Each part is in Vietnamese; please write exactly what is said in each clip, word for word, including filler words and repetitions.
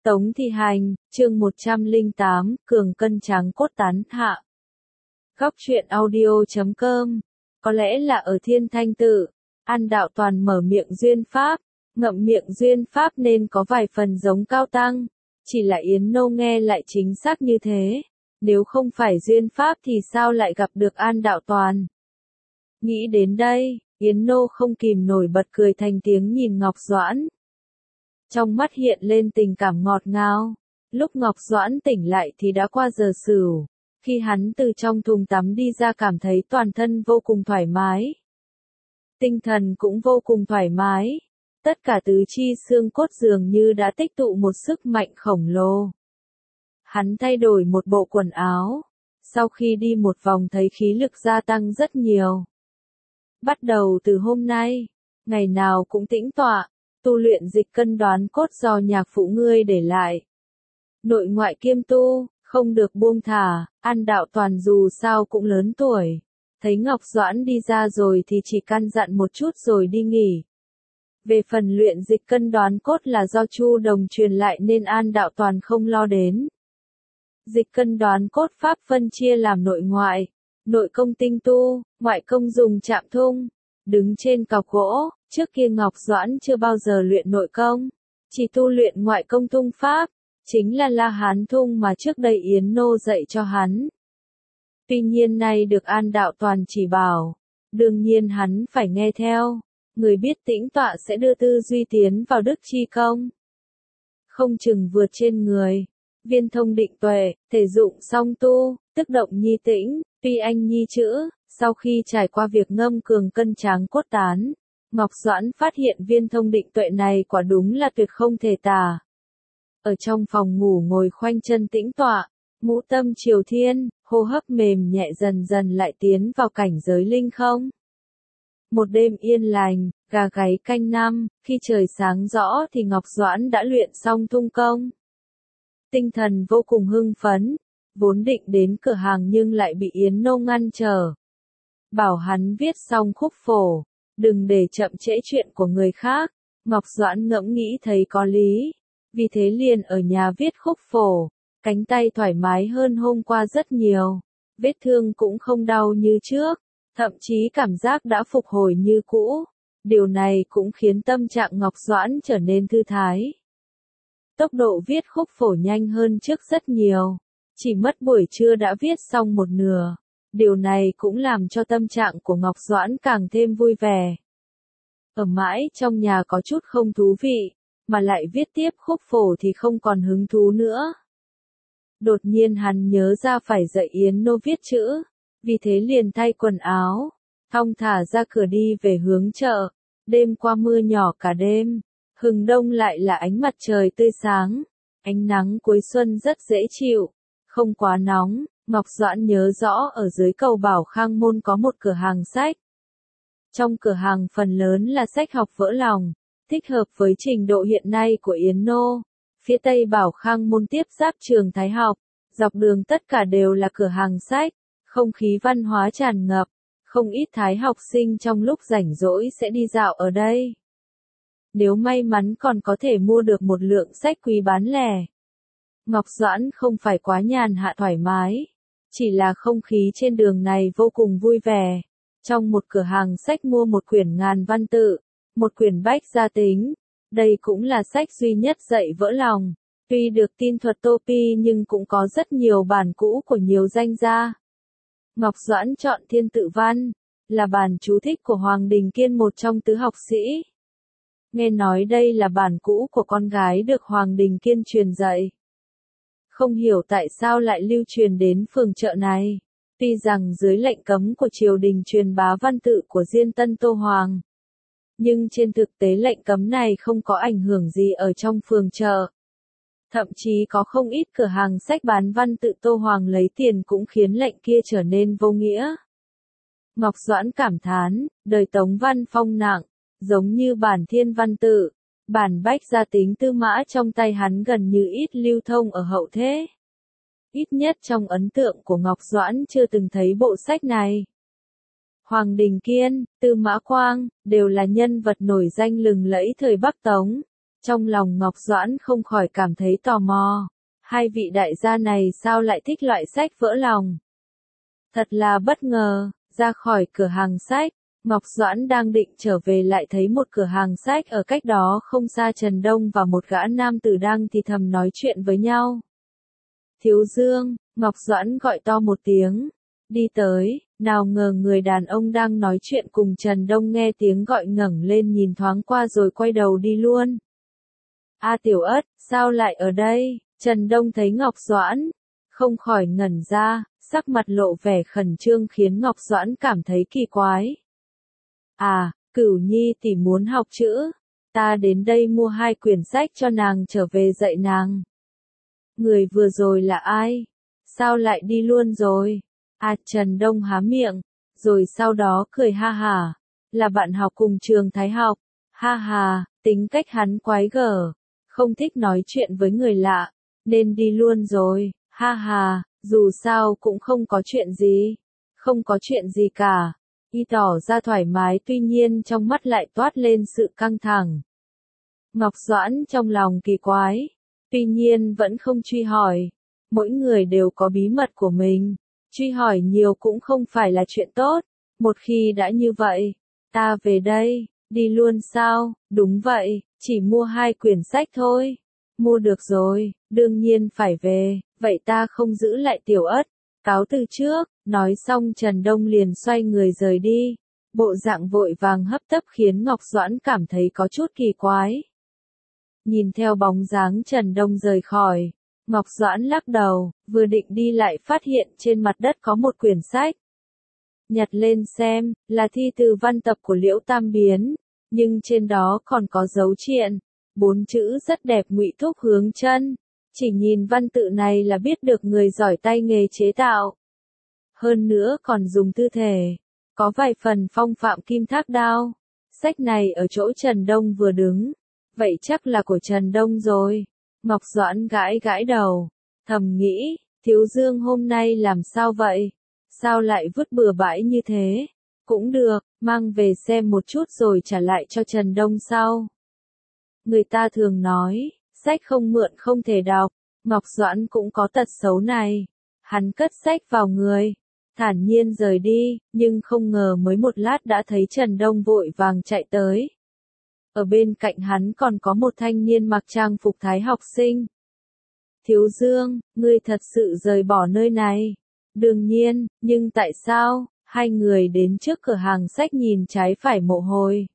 Tống Thi Hành, chương một trăm lẻ tám, Cường cân tráng cốt tán hạ. Góc truyện audio chấm com. Có lẽ là ở Thiên Thanh Tự, An Đạo Toàn mở miệng duyên pháp, ngậm miệng duyên pháp nên có vài phần giống Cao Tăng, chỉ là Yến Nô nghe lại chính xác như thế, nếu không phải duyên pháp thì sao lại gặp được An Đạo Toàn. Nghĩ đến đây, Yến Nô không kìm nổi bật cười thành tiếng nhìn Ngọc Doãn. Trong mắt hiện lên tình cảm ngọt ngào. Lúc Ngọc Doãn tỉnh lại thì đã qua giờ sửu. Khi hắn từ trong thùng tắm đi ra cảm thấy toàn thân vô cùng thoải mái. Tinh thần cũng vô cùng thoải mái. Tất cả tứ chi xương cốt dường như đã tích tụ một sức mạnh khổng lồ. Hắn thay đổi một bộ quần áo. Sau khi đi một vòng thấy khí lực gia tăng rất nhiều. Bắt đầu từ hôm nay, ngày nào cũng tĩnh tọa. Tu luyện dịch cân đoán cốt do nhạc phụ ngươi để lại. Nội ngoại kiêm tu, không được buông thả, An Đạo Toàn dù sao cũng lớn tuổi. Thấy Ngọc Doãn đi ra rồi thì chỉ căn dặn một chút rồi đi nghỉ. Về phần luyện dịch cân đoán cốt là do Chu Đồng truyền lại nên An Đạo Toàn không lo đến. Dịch cân đoán cốt pháp phân chia làm nội ngoại, nội công tinh tu, ngoại công dùng chạm thung. Đứng trên cọc gỗ, trước kia Ngọc Doãn chưa bao giờ luyện nội công, chỉ tu luyện ngoại công thung pháp, chính là La Hán thung mà trước đây Yến Nô dạy cho hắn. Tuy nhiên nay được An Đạo Toàn chỉ bảo, đương nhiên hắn phải nghe theo, người biết tĩnh tọa sẽ đưa tư duy tiến vào đức chi công. Không chừng vượt trên người, viên thông định tuệ, thể dụng song tu, tức động nhi tĩnh, tuy anh nhi chữ. Sau khi trải qua việc ngâm cường cân tráng cốt tán, Ngọc Doãn phát hiện viên thông định tuệ này quả đúng là tuyệt không thể tả. Ở trong phòng ngủ ngồi khoanh chân tĩnh tọa, ngũ tâm triều thiên, hô hấp mềm nhẹ dần dần lại tiến vào cảnh giới linh không. Một đêm yên lành, gà gáy canh năm, khi trời sáng rõ thì Ngọc Doãn đã luyện xong thung công. Tinh thần vô cùng hưng phấn, vốn định đến cửa hàng nhưng lại bị Yến Nô ngăn trở. Bảo hắn viết xong khúc phổ, đừng để chậm trễ chuyện của người khác. Ngọc Doãn ngẫm nghĩ thấy có lý, vì thế liền ở nhà viết khúc phổ, cánh tay thoải mái hơn hôm qua rất nhiều, vết thương cũng không đau như trước, thậm chí cảm giác đã phục hồi như cũ. Điều này cũng khiến tâm trạng Ngọc Doãn trở nên thư thái. Tốc độ viết khúc phổ nhanh hơn trước rất nhiều, chỉ mất buổi trưa đã viết xong một nửa. Điều này cũng làm cho tâm trạng của Ngọc Doãn càng thêm vui vẻ. Ở mãi trong nhà có chút không thú vị, mà lại viết tiếp khúc phổ thì không còn hứng thú nữa. Đột nhiên hắn nhớ ra phải dạy Yến Nô viết chữ, vì thế liền thay quần áo, thong thả ra cửa đi về hướng chợ. Đêm qua mưa nhỏ cả đêm, hừng đông lại là ánh mặt trời tươi sáng, ánh nắng cuối xuân rất dễ chịu, không quá nóng. Ngọc Doãn nhớ rõ ở dưới cầu Bảo Khang Môn có một cửa hàng sách. Trong cửa hàng phần lớn là sách học vỡ lòng, thích hợp với trình độ hiện nay của Yến Nô. Phía tây Bảo Khang Môn tiếp giáp trường Thái học, dọc đường tất cả đều là cửa hàng sách, không khí văn hóa tràn ngập, không ít Thái học sinh trong lúc rảnh rỗi sẽ đi dạo ở đây. Nếu may mắn còn có thể mua được một lượng sách quý bán lẻ. Ngọc Doãn không phải quá nhàn hạ thoải mái. Chỉ là không khí trên đường này vô cùng vui vẻ. Trong một cửa hàng sách mua một quyển ngàn văn tự, một quyển bách gia tính. Đây cũng là sách duy nhất dạy vỡ lòng. Tuy được tin thuật tô pi nhưng cũng có rất nhiều bản cũ của nhiều danh gia. Ngọc Doãn chọn Thiên Tự Văn, là bản chú thích của Hoàng Đình Kiên, một trong tứ học sĩ. Nghe nói đây là bản cũ của con gái được Hoàng Đình Kiên truyền dạy. Không hiểu tại sao lại lưu truyền đến phường chợ này. Tuy rằng dưới lệnh cấm của triều đình truyền bá văn tự của Diên Tân Tô Hoàng, nhưng trên thực tế lệnh cấm này không có ảnh hưởng gì ở trong phường chợ. Thậm chí có không ít cửa hàng sách bán văn tự Tô Hoàng lấy tiền cũng khiến lệnh kia trở nên vô nghĩa. Ngọc Doãn cảm thán, đời Tống Văn Phong nặng, giống như bản Thiên Văn Tự. Bản bách gia tính tư mã trong tay hắn gần như ít lưu thông ở hậu thế. Ít nhất trong ấn tượng của Ngọc Doãn chưa từng thấy bộ sách này. Hoàng Đình Kiên, Tư Mã Quang, đều là nhân vật nổi danh lừng lẫy thời Bắc Tống. Trong lòng Ngọc Doãn không khỏi cảm thấy tò mò. Hai vị đại gia này sao lại thích loại sách vỡ lòng? Thật là bất ngờ, ra khỏi cửa hàng sách, Ngọc Doãn đang định trở về lại thấy một cửa hàng sách ở cách đó không xa Trần Đông và một gã nam tử đang thì thầm nói chuyện với nhau. Thiếu Dương, Ngọc Doãn gọi to một tiếng, đi tới, nào ngờ người đàn ông đang nói chuyện cùng Trần Đông nghe tiếng gọi ngẩng lên nhìn thoáng qua rồi quay đầu đi luôn. A Tiểu Ất, sao lại ở đây? Trần Đông thấy Ngọc Doãn, không khỏi ngẩn ra, sắc mặt lộ vẻ khẩn trương khiến Ngọc Doãn cảm thấy kỳ quái. À, Cửu Nhi tỷ muốn học chữ, ta đến đây mua hai quyển sách cho nàng trở về dạy nàng. Người vừa rồi là ai? Sao lại đi luôn rồi? À, Trần Đông há miệng, rồi sau đó cười ha hả, là bạn học cùng trường Thái học, ha ha, tính cách hắn quái gở, không thích nói chuyện với người lạ, nên đi luôn rồi, ha ha, dù sao cũng không có chuyện gì, không có chuyện gì cả. Y tỏ ra thoải mái tuy nhiên trong mắt lại toát lên sự căng thẳng. Ngọc Doãn trong lòng kỳ quái, tuy nhiên vẫn không truy hỏi, mỗi người đều có bí mật của mình, truy hỏi nhiều cũng không phải là chuyện tốt, một khi đã như vậy, ta về đây, đi luôn sao, đúng vậy, chỉ mua hai quyển sách thôi, mua được rồi, đương nhiên phải về, vậy ta không giữ lại Tiểu Ất. Cáo từ trước, nói xong Trần Đông liền xoay người rời đi, bộ dạng vội vàng hấp tấp khiến Ngọc Doãn cảm thấy có chút kỳ quái. Nhìn theo bóng dáng Trần Đông rời khỏi, Ngọc Doãn lắc đầu, vừa định đi lại phát hiện trên mặt đất có một quyển sách. Nhặt lên xem, là thi từ văn tập của Liễu Tam Biến, nhưng trên đó còn có dấu triện, bốn chữ rất đẹp ngụy thúc hướng chân. Chỉ nhìn văn tự này là biết được người giỏi tay nghề chế tạo. Hơn nữa còn dùng tư thể, có vài phần phong phạm kim thác đao. Sách này ở chỗ Trần Đông vừa đứng, vậy chắc là của Trần Đông rồi. Ngọc Doãn gãi gãi đầu, thầm nghĩ, Thiếu Dương hôm nay làm sao vậy? Sao lại vứt bừa bãi như thế? Cũng được, mang về xem một chút rồi trả lại cho Trần Đông sau. Người ta thường nói, sách không mượn không thể đọc, Ngọc Doãn cũng có tật xấu này. Hắn cất sách vào người, thản nhiên rời đi, nhưng không ngờ mới một lát đã thấy Trần Đông vội vàng chạy tới. Ở bên cạnh hắn còn có một thanh niên mặc trang phục thái học sinh. Thiếu Dương, ngươi thật sự rời bỏ nơi này. Đương nhiên, nhưng tại sao? Hai người đến trước cửa hàng sách nhìn trái phải một hồi.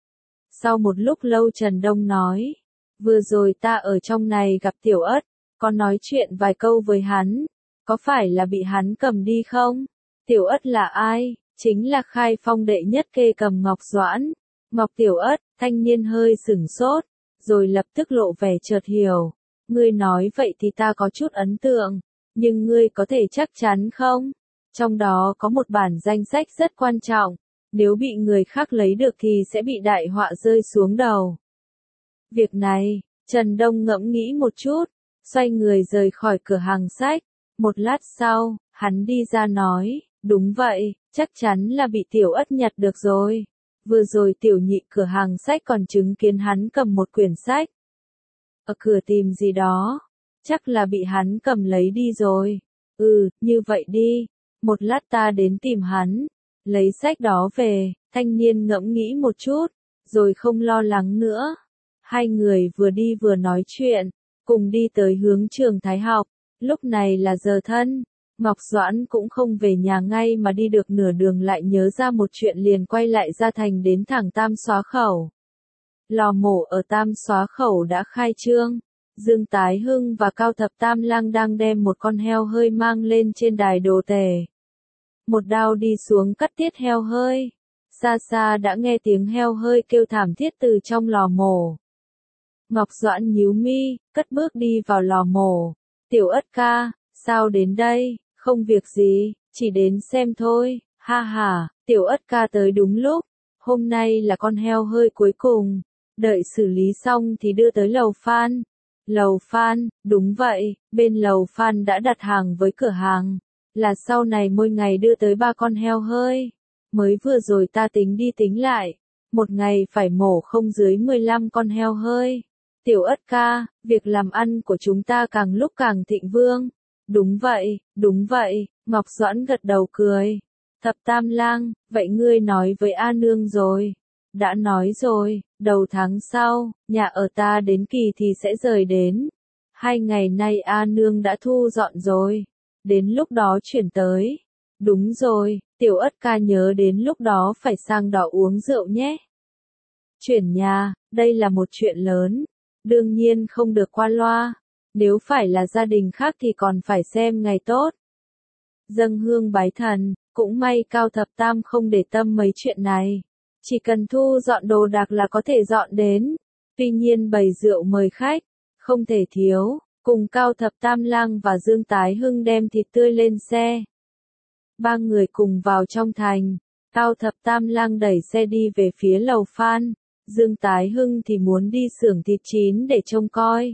Sau một lúc lâu Trần Đông nói, vừa rồi ta ở trong này gặp Tiểu Ất, có nói chuyện vài câu với hắn, có phải là bị hắn cầm đi không? Tiểu Ất là ai? Chính là Khai Phong đệ nhất kê cầm Ngọc Doãn. Ngọc Tiểu Ất, thanh niên hơi sửng sốt, rồi lập tức lộ vẻ chợt hiểu. Ngươi nói vậy thì ta có chút ấn tượng, nhưng ngươi có thể chắc chắn không? Trong đó có một bản danh sách rất quan trọng, nếu bị người khác lấy được thì sẽ bị đại họa rơi xuống đầu. Việc này, Trần Đông ngẫm nghĩ một chút, xoay người rời khỏi cửa hàng sách. Một lát sau, hắn đi ra nói, đúng vậy, chắc chắn là bị Tiểu Ất nhặt được rồi. Vừa rồi Tiểu Nhị cửa hàng sách còn chứng kiến hắn cầm một quyển sách. Ở cửa tìm gì đó, chắc là bị hắn cầm lấy đi rồi. Ừ, như vậy đi, một lát ta đến tìm hắn, lấy sách đó về. Thanh niên ngẫm nghĩ một chút, rồi không lo lắng nữa. Hai người vừa đi vừa nói chuyện, cùng đi tới hướng trường Thái học. Lúc này là giờ thân, Ngọc Doãn cũng không về nhà ngay mà đi được nửa đường lại nhớ ra một chuyện liền quay lại ra thành đến thẳng Tam Xóa Khẩu. Lò mổ ở Tam Xóa Khẩu đã khai trương, Dương Tái Hưng và Cao Thập Tam Lang đang đem một con heo hơi mang lên trên đài đồ tể. Một đao đi xuống cắt tiết heo hơi, xa xa đã nghe tiếng heo hơi kêu thảm thiết từ trong lò mổ. Ngọc Doãn nhíu mi, cất bước đi vào lò mổ. Tiểu Ất ca, sao đến đây? Không việc gì, chỉ đến xem thôi. Ha ha, Tiểu Ất ca tới đúng lúc. Hôm nay là con heo hơi cuối cùng. Đợi xử lý xong thì đưa tới lầu Phan. Lầu Phan, đúng vậy, bên lầu Phan đã đặt hàng với cửa hàng. Là sau này mỗi ngày đưa tới ba con heo hơi. Mới vừa rồi ta tính đi tính lại. Một ngày phải mổ không dưới mười lăm con heo hơi. Tiểu Ất ca, việc làm ăn của chúng ta càng lúc càng thịnh vượng. Đúng vậy, đúng vậy, Ngọc Doãn gật đầu cười. Thập Tam Lang, vậy ngươi nói với A Nương rồi. Đã nói rồi, đầu tháng sau, nhà ở ta đến kỳ thì sẽ rời đến. Hai ngày nay A Nương đã thu dọn rồi. Đến lúc đó chuyển tới. Đúng rồi, Tiểu Ất ca nhớ đến lúc đó phải sang đó uống rượu nhé. Chuyển nhà, đây là một chuyện lớn. Đương nhiên không được qua loa. Nếu phải là gia đình khác thì còn phải xem ngày tốt. Dâng hương bái thần, cũng may Cao Thập Tam không để tâm mấy chuyện này. Chỉ cần thu dọn đồ đạc là có thể dọn đến. Tuy nhiên bày rượu mời khách, không thể thiếu. Cùng Cao Thập Tam Lang và Dương Tái Hưng đem thịt tươi lên xe. Ba người cùng vào trong thành. Cao Thập Tam Lang đẩy xe đi về phía lầu Phan. Dương Tái Hưng thì muốn đi xưởng thịt chín để trông coi.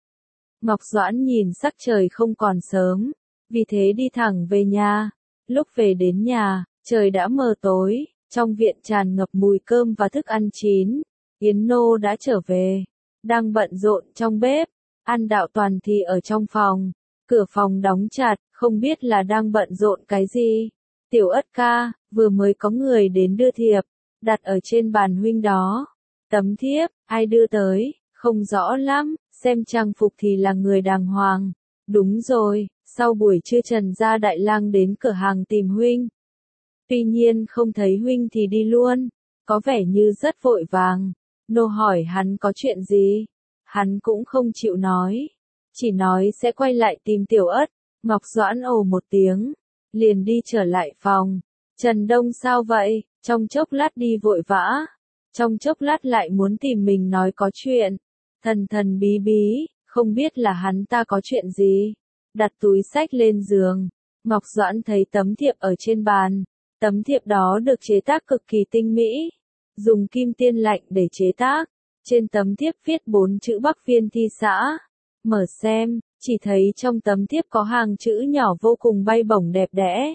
Ngọc Doãn nhìn sắc trời không còn sớm, vì thế đi thẳng về nhà. Lúc về đến nhà, trời đã mờ tối, trong viện tràn ngập mùi cơm và thức ăn chín. Yến Nô đã trở về, đang bận rộn trong bếp. An Đạo Toàn thì ở trong phòng, cửa phòng đóng chặt, không biết là đang bận rộn cái gì. Tiểu Ất ca, vừa mới có người đến đưa thiệp, đặt ở trên bàn huynh đó. Tấm thiếp, ai đưa tới, không rõ lắm, xem trang phục thì là người đàng hoàng. Đúng rồi, sau buổi trưa Trần Gia Đại Lang đến cửa hàng tìm huynh. Tuy nhiên không thấy huynh thì đi luôn, có vẻ như rất vội vàng. Nô hỏi hắn có chuyện gì, hắn cũng không chịu nói, chỉ nói sẽ quay lại tìm Tiểu Ất. Ngọc Doãn ồ một tiếng, liền đi trở lại phòng. Trần Đông sao vậy, trong chốc lát đi vội vã, trong chốc lát lại muốn tìm mình nói có chuyện. Thần thần bí bí, không biết là hắn ta có chuyện gì. Đặt túi sách lên giường, Ngọc Doãn thấy tấm thiệp ở trên bàn. Tấm thiệp đó được chế tác cực kỳ tinh mỹ, dùng kim tiên lạnh để chế tác. Trên tấm thiếp viết bốn chữ Bắc Viên Thi Xã. Mở xem, chỉ thấy trong tấm thiếp có hàng chữ nhỏ vô cùng bay bổng đẹp đẽ.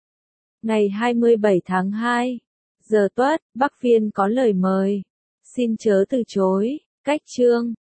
Ngày hai mươi bảy tháng hai, giờ tuất, Bắc Viên có lời mời. Xin chớ từ chối, cách chương.